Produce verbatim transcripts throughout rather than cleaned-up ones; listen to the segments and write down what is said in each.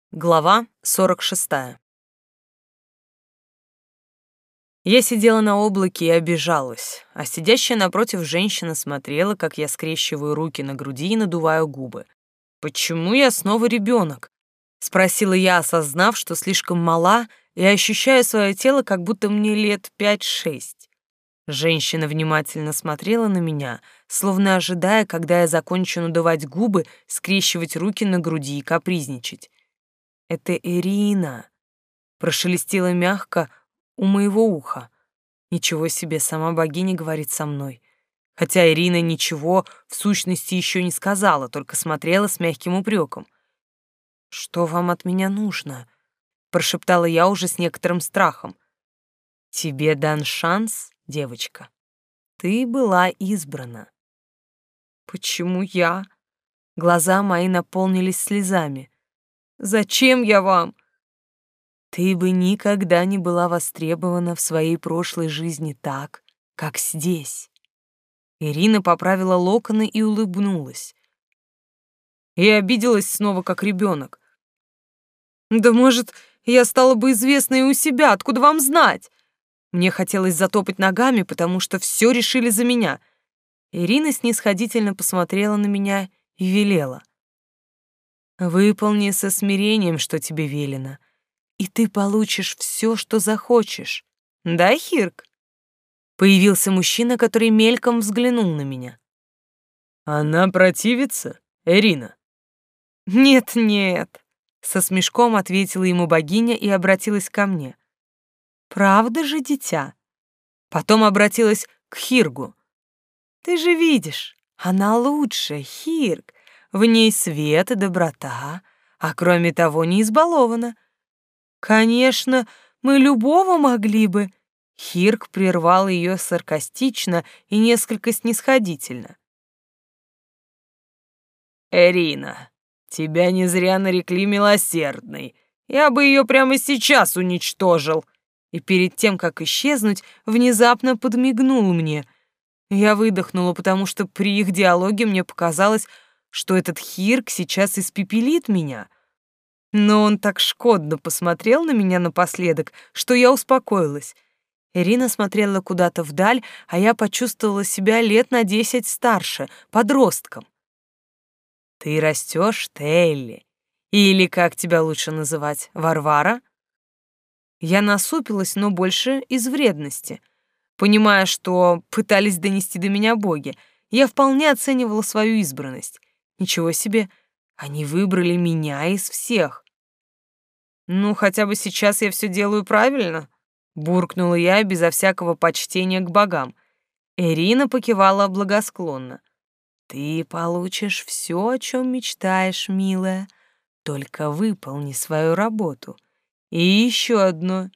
Глава сорок шестая. Я сидела на облаке и обижалась, а сидящая напротив женщина смотрела, как я скрещиваю руки на груди и надуваю губы. «Почему я снова ребенок?» — спросила я, осознав, что слишком мала и ощущаю свое тело, как будто мне лет пять-шесть. Женщина внимательно смотрела на меня, словно ожидая, когда я закончу надувать губы, скрещивать руки на груди и капризничать. «Это Ирина», — прошелестела мягко у моего уха. Ничего себе, сама богиня говорит со мной. Хотя Ирина ничего в сущности еще не сказала, только смотрела с мягким упреком. «Что вам от меня нужно?» — прошептала я уже с некоторым страхом. «Тебе дан шанс, девочка. Ты была избрана». «Почему я?» Глаза мои наполнились слезами. «Зачем я вам?» «Ты бы никогда не была востребована в своей прошлой жизни так, как здесь». Ирина поправила локоны и улыбнулась. Я обиделась снова, как ребенок. «Да может, я стала бы известной у себя, откуда вам знать?» Мне хотелось затопать ногами, потому что все решили за меня. Ирина снисходительно посмотрела на меня и велела: «Выполни со смирением, что тебе велено, и ты получишь все, что захочешь. Да, Хирк?» Появился мужчина, который мельком взглянул на меня. «Она противится, Ирина?» «Нет-нет», — со смешком ответила ему богиня и обратилась ко мне. «Правда же, дитя?» Потом обратилась к Хиргу. «Ты же видишь, она лучше, Хирг. В ней свет и доброта, а кроме того не избалована. Конечно, мы любого могли бы...» Хирг прервал ее саркастично и несколько снисходительно. «Ирина, тебя не зря нарекли милосердной. Я бы ее прямо сейчас уничтожил». И перед тем, как исчезнуть, внезапно подмигнул мне. Я выдохнула, потому что при их диалоге мне показалось, что этот Хирг сейчас испепелит меня. Но он так шкодно посмотрел на меня напоследок, что я успокоилась. Ирина смотрела куда-то вдаль, а я почувствовала себя лет на десять старше, подростком. «Ты растешь, Телли? Или, как тебя лучше называть, Варвара?» Я насупилась, но больше из вредности. Понимая, что пытались донести до меня боги, я вполне оценивала свою избранность. Ничего себе, они выбрали меня из всех. «Ну, хотя бы сейчас я все делаю правильно», — буркнула я безо всякого почтения к богам. Ирина покивала благосклонно. «Ты получишь все, о чем мечтаешь, милая. Только выполни свою работу. И еще одно.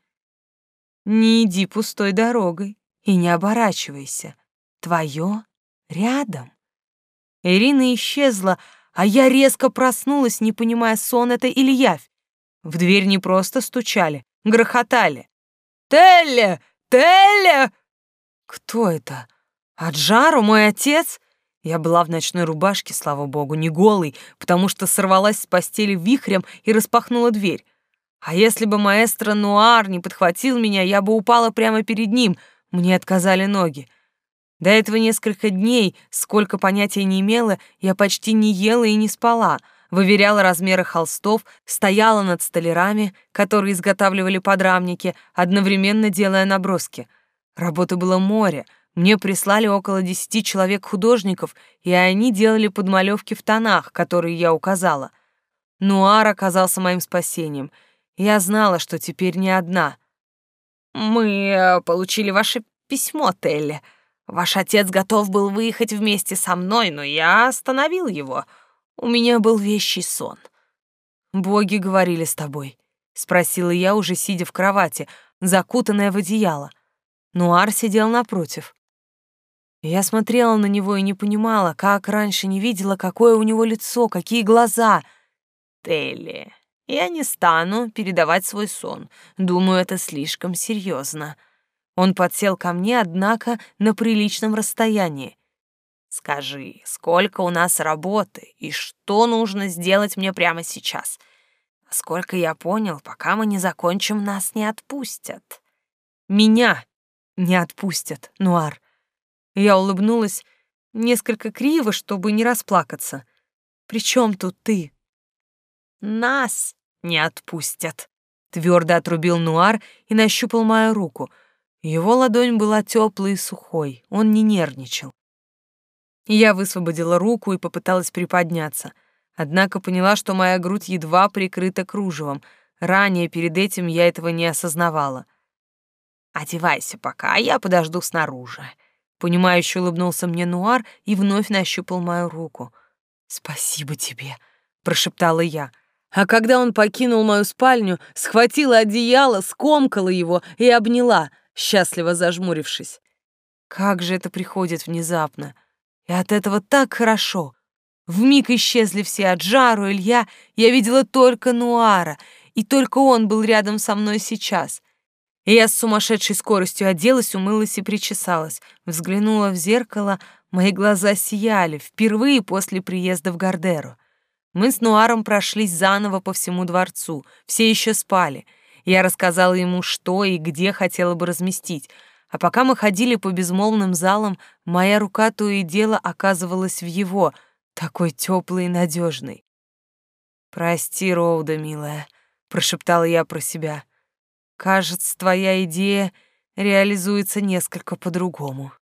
Не иди пустой дорогой и не оборачивайся. Твое рядом». Ирина исчезла, а я резко проснулась, не понимая, сон это или явь. В дверь не просто стучали, грохотали. «Телля! Телля!» Кто это? Аджару, мой отец? Я была в ночной рубашке, слава богу, не голой, потому что сорвалась с постели вихрем и распахнула дверь. А если бы маэстро Нуар не подхватил меня, я бы упала прямо перед ним, мне отказали ноги. До этого несколько дней, сколько понятия не имела, я почти не ела и не спала, выверяла размеры холстов, стояла над столярами, которые изготавливали подрамники, одновременно делая наброски. Работы было море, мне прислали около десяти человек-художников, и они делали подмалевки в тонах, которые я указала. Нуар оказался моим спасением. Я знала, что теперь не одна. «Мы э, получили ваше письмо, Телли. Ваш отец готов был выехать вместе со мной, но я остановил его. У меня был вещий сон». «Боги говорили с тобой?» — спросила я, уже сидя в кровати, закутанная в одеяло. Нуар сидел напротив. Я смотрела на него и не понимала, как раньше не видела, какое у него лицо, какие глаза. «Телли, я не стану передавать свой сон. Думаю, это слишком серьезно». Он подсел ко мне, однако на приличном расстоянии. «Скажи, сколько у нас работы и что нужно сделать мне прямо сейчас? Сколько я понял, пока мы не закончим, нас не отпустят. Меня не отпустят, Нуар. Я улыбнулась несколько криво, чтобы не расплакаться. При чем тут ты? Нас не отпустят. Твердо отрубил Нуар и нащупал мою руку. Его ладонь была теплой и сухой, он не нервничал. Я высвободила руку и попыталась приподняться. Однако поняла, что моя грудь едва прикрыта кружевом. Ранее перед этим я этого не осознавала. «Одевайся пока, а я подожду снаружи». Понимающе улыбнулся мне Нуар и вновь нащупал мою руку. «Спасибо тебе», — прошептала я. А когда он покинул мою спальню, схватила одеяло, скомкала его и обняла, счастливо зажмурившись. Как же это приходит внезапно. И от этого так хорошо. Вмиг исчезли все от Жару, Илья, я видела только Нуара, и только он был рядом со мной сейчас. И я с сумасшедшей скоростью оделась, умылась и причесалась. Взглянула в зеркало, мои глаза сияли, впервые после приезда в Гардеру. Мы с Нуаром прошлись заново по всему дворцу, все еще спали. Я рассказала ему, что и где хотела бы разместить, а пока мы ходили по безмолвным залам, моя рука то и дело оказывалась в его, такой теплый и надежный. «Прости, Роуда, милая», — прошептала я про себя. «Кажется, твоя идея реализуется несколько по-другому».